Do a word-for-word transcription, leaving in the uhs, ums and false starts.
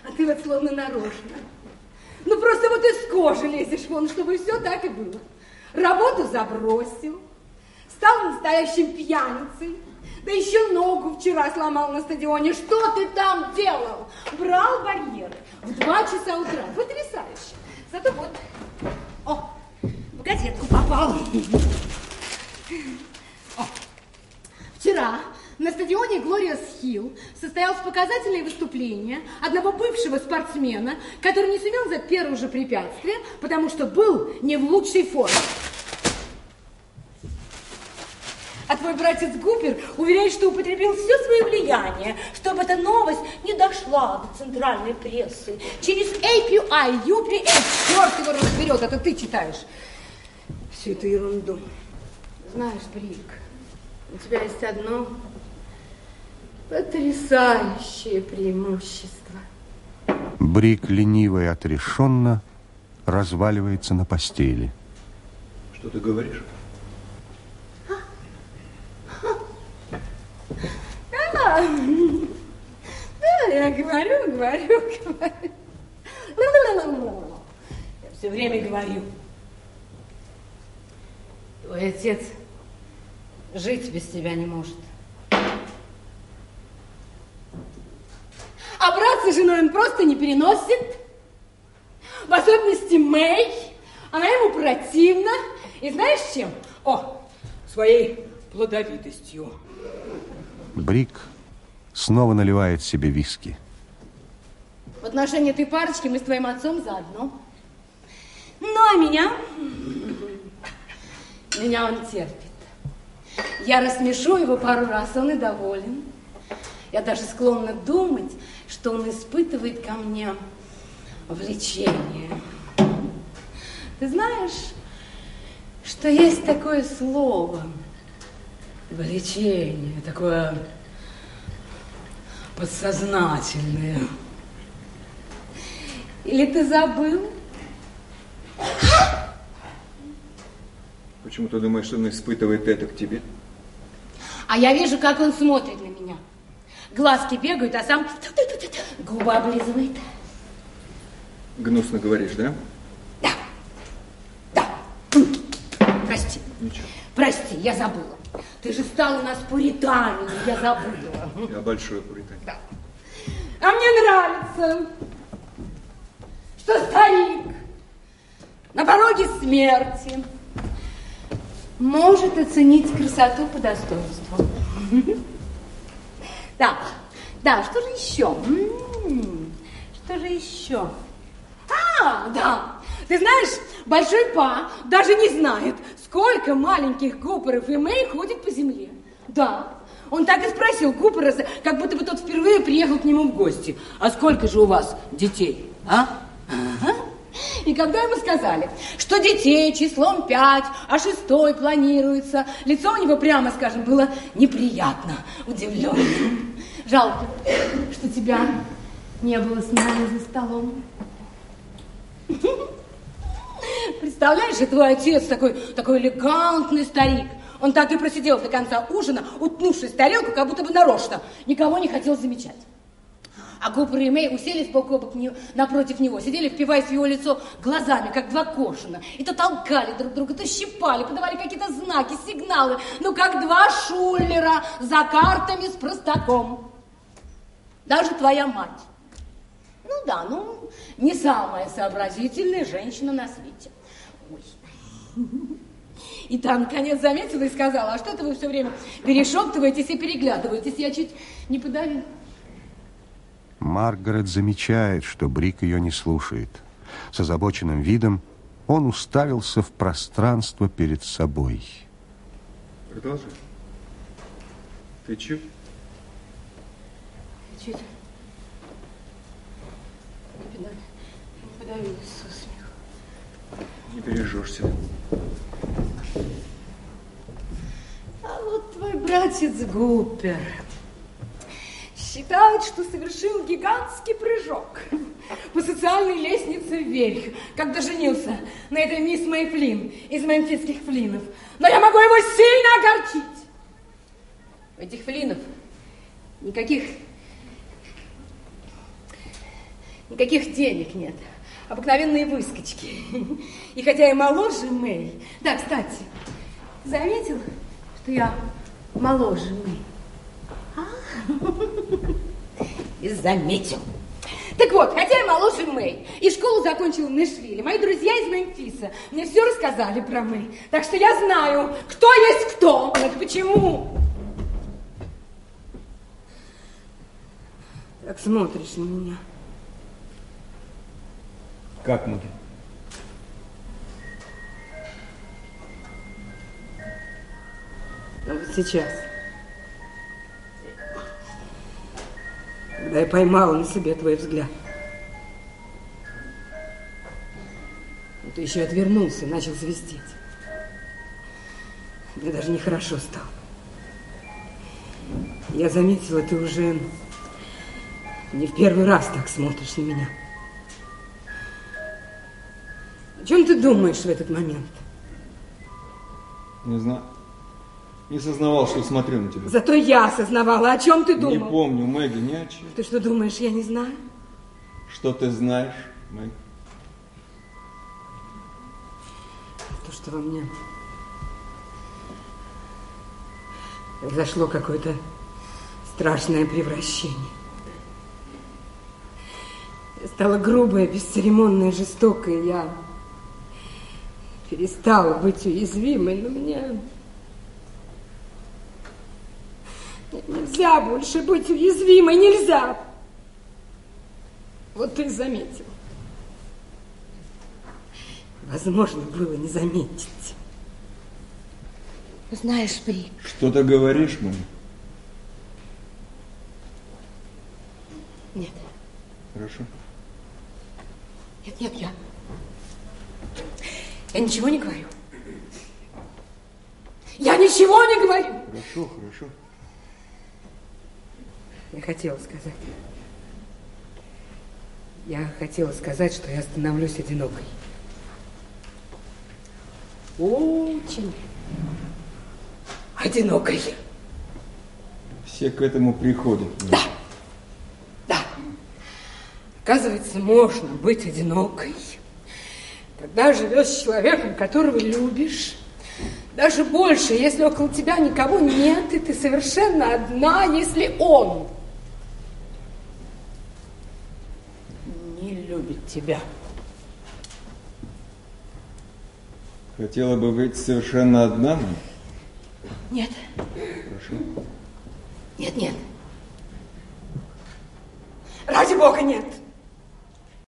А ты вот словно нарочно. Ну, просто вот из кожи лезешь вон, чтобы все так и было. Работу забросил, стал настоящим пьяницей, да еще ногу вчера сломал на стадионе. Что ты там делал? Брал барьеры в два часа утра. Потрясающе. Зато вот, о, в газетку попал. О, вчера на стадионе Глориас Хилл состоялось показательное выступление одного бывшего спортсмена, который не сумел за первое же препятствие, потому что был не в лучшей форме. А твой братец Гупер уверяет, что употребил все свое влияние, чтобы эта новость не дошла до центральной прессы. Через эй пи ай, ю пи эс, черт его разберет, это ты читаешь всю эту ерунду. Знаешь, Брик, у тебя есть одно потрясающее преимущество. Брик лениво и отрешенно разваливается на постели. Что ты говоришь? Да, да, я говорю, говорю, говорю. Я все время говорю. Твой отец жить без тебя не может. А брат с женой он просто не переносит. В особенности Мэй. Она ему противна. И знаешь чем? О, своей плодовитостью. Брик снова наливает себе виски. В отношении этой парочки мы с твоим отцом заодно. Ну, а меня? Меня он терпит. Я рассмешу его пару раз, он и доволен. Я даже склонна думать, что он испытывает ко мне влечение. Ты знаешь, что есть такое слово влечение, такое подсознательное. Или ты забыл? Почему ты думаешь, что он испытывает это к тебе? А я вижу, как он смотрит на меня. Глазки бегают, а сам губы облизывает. Гнусно говоришь, да? Да. Да. Прости. Ничего. Прости, я забыла. Ты же стал у нас пуританин, я забыла. Я большой пуританин. Да. А мне нравится, что старик на пороге смерти может оценить красоту по достоинству. Да, да, что же еще? М-м-м, что же еще? А, да, ты знаешь, Большой Па даже не знает, сколько маленьких Гуперов и Мэй ходит по земле. Да, он так и спросил Гупера, как будто бы тот впервые приехал к нему в гости. А сколько же у вас детей, а? Ага. И когда ему сказали, что детей числом пять, а шестой планируется, лицо у него, прямо скажем, было неприятно удивленным. Жалко, что тебя не было с нами за столом. Представляешь, и твой отец такой, такой элегантный старик. Он так и просидел до конца ужина, утнувшись в тарелку, как будто бы нарочно. Никого не хотел замечать. А Гупер и Мэй уселись бок о бок напротив него, сидели, впиваясь в его лицо глазами, как два коршуна. И то толкали друг друга, то щипали, подавали какие-то знаки, сигналы. Ну, как два шулера за картами с простаком. Даже твоя мать. Ну да, ну, не самая сообразительная женщина на свете. Ой. И та, наконец, заметила и сказала, а что это вы все время перешептываетесь и переглядываетесь? Я чуть не подавила. Маргарет замечает, что Брик ее не слушает. С озабоченным видом он уставился в пространство перед собой. Продолжай. Ты чё? Я чуть не подавилась со смеху. Не бережешься. А вот твой братец Гупер считает, что совершил гигантский прыжок по социальной лестнице вверх, когда женился на этой мисс Мэй Флинн из мемфисских Флиннов. Но я могу его сильно огорчить. У этих Флиннов никаких Никаких денег нет. Обыкновенные выскочки. И хотя я моложе Мэй... Да, кстати, заметил, что я моложе Мэй? А? И заметил. Так вот, хотя я моложе Мэй, и школу закончила в Нэшвилле, мои друзья из Мемфиса мне все рассказали про Мэй. Так что я знаю, кто есть кто. Так почему? Так смотришь на меня. Как, Муги? А вот сейчас, когда я поймала на себе твой взгляд, ты еще отвернулся, начал свистеть. Мне даже нехорошо стало. Я заметила, ты уже не в первый раз так смотришь на меня. О чем ты думаешь в этот момент? Не знаю. Не сознавал, что смотрю на тебя. Зато я осознавала. О чем ты думал? Не помню, Мэгги, ни о чем. Ты что думаешь, я не знаю? Что ты знаешь, Мэгги? То, что во мне произошло какое-то страшное превращение. Я стала грубая, бесцеремонная, жестокая. Я перестала быть уязвимой, но мне... Нельзя больше быть уязвимой, нельзя. Вот ты заметил. Возможно было не заметить. Знаешь, Брик. Что ты говоришь, Мэгги? Нет. Хорошо. Нет, нет, я... Я ничего не говорю. Я ничего не говорю. Хорошо, хорошо. Я хотела сказать. Я хотела сказать, что я становлюсь одинокой. Очень одинокой. Все к этому приходят. Да, да. Оказывается, можно быть одинокой, когда живешь с человеком, которого любишь. Даже больше, если около тебя никого нет, и ты совершенно одна, если он не любит тебя. Хотела бы быть совершенно одна, Мэгги? Нет. Хорошо. Нет, нет. Ради Бога, нет.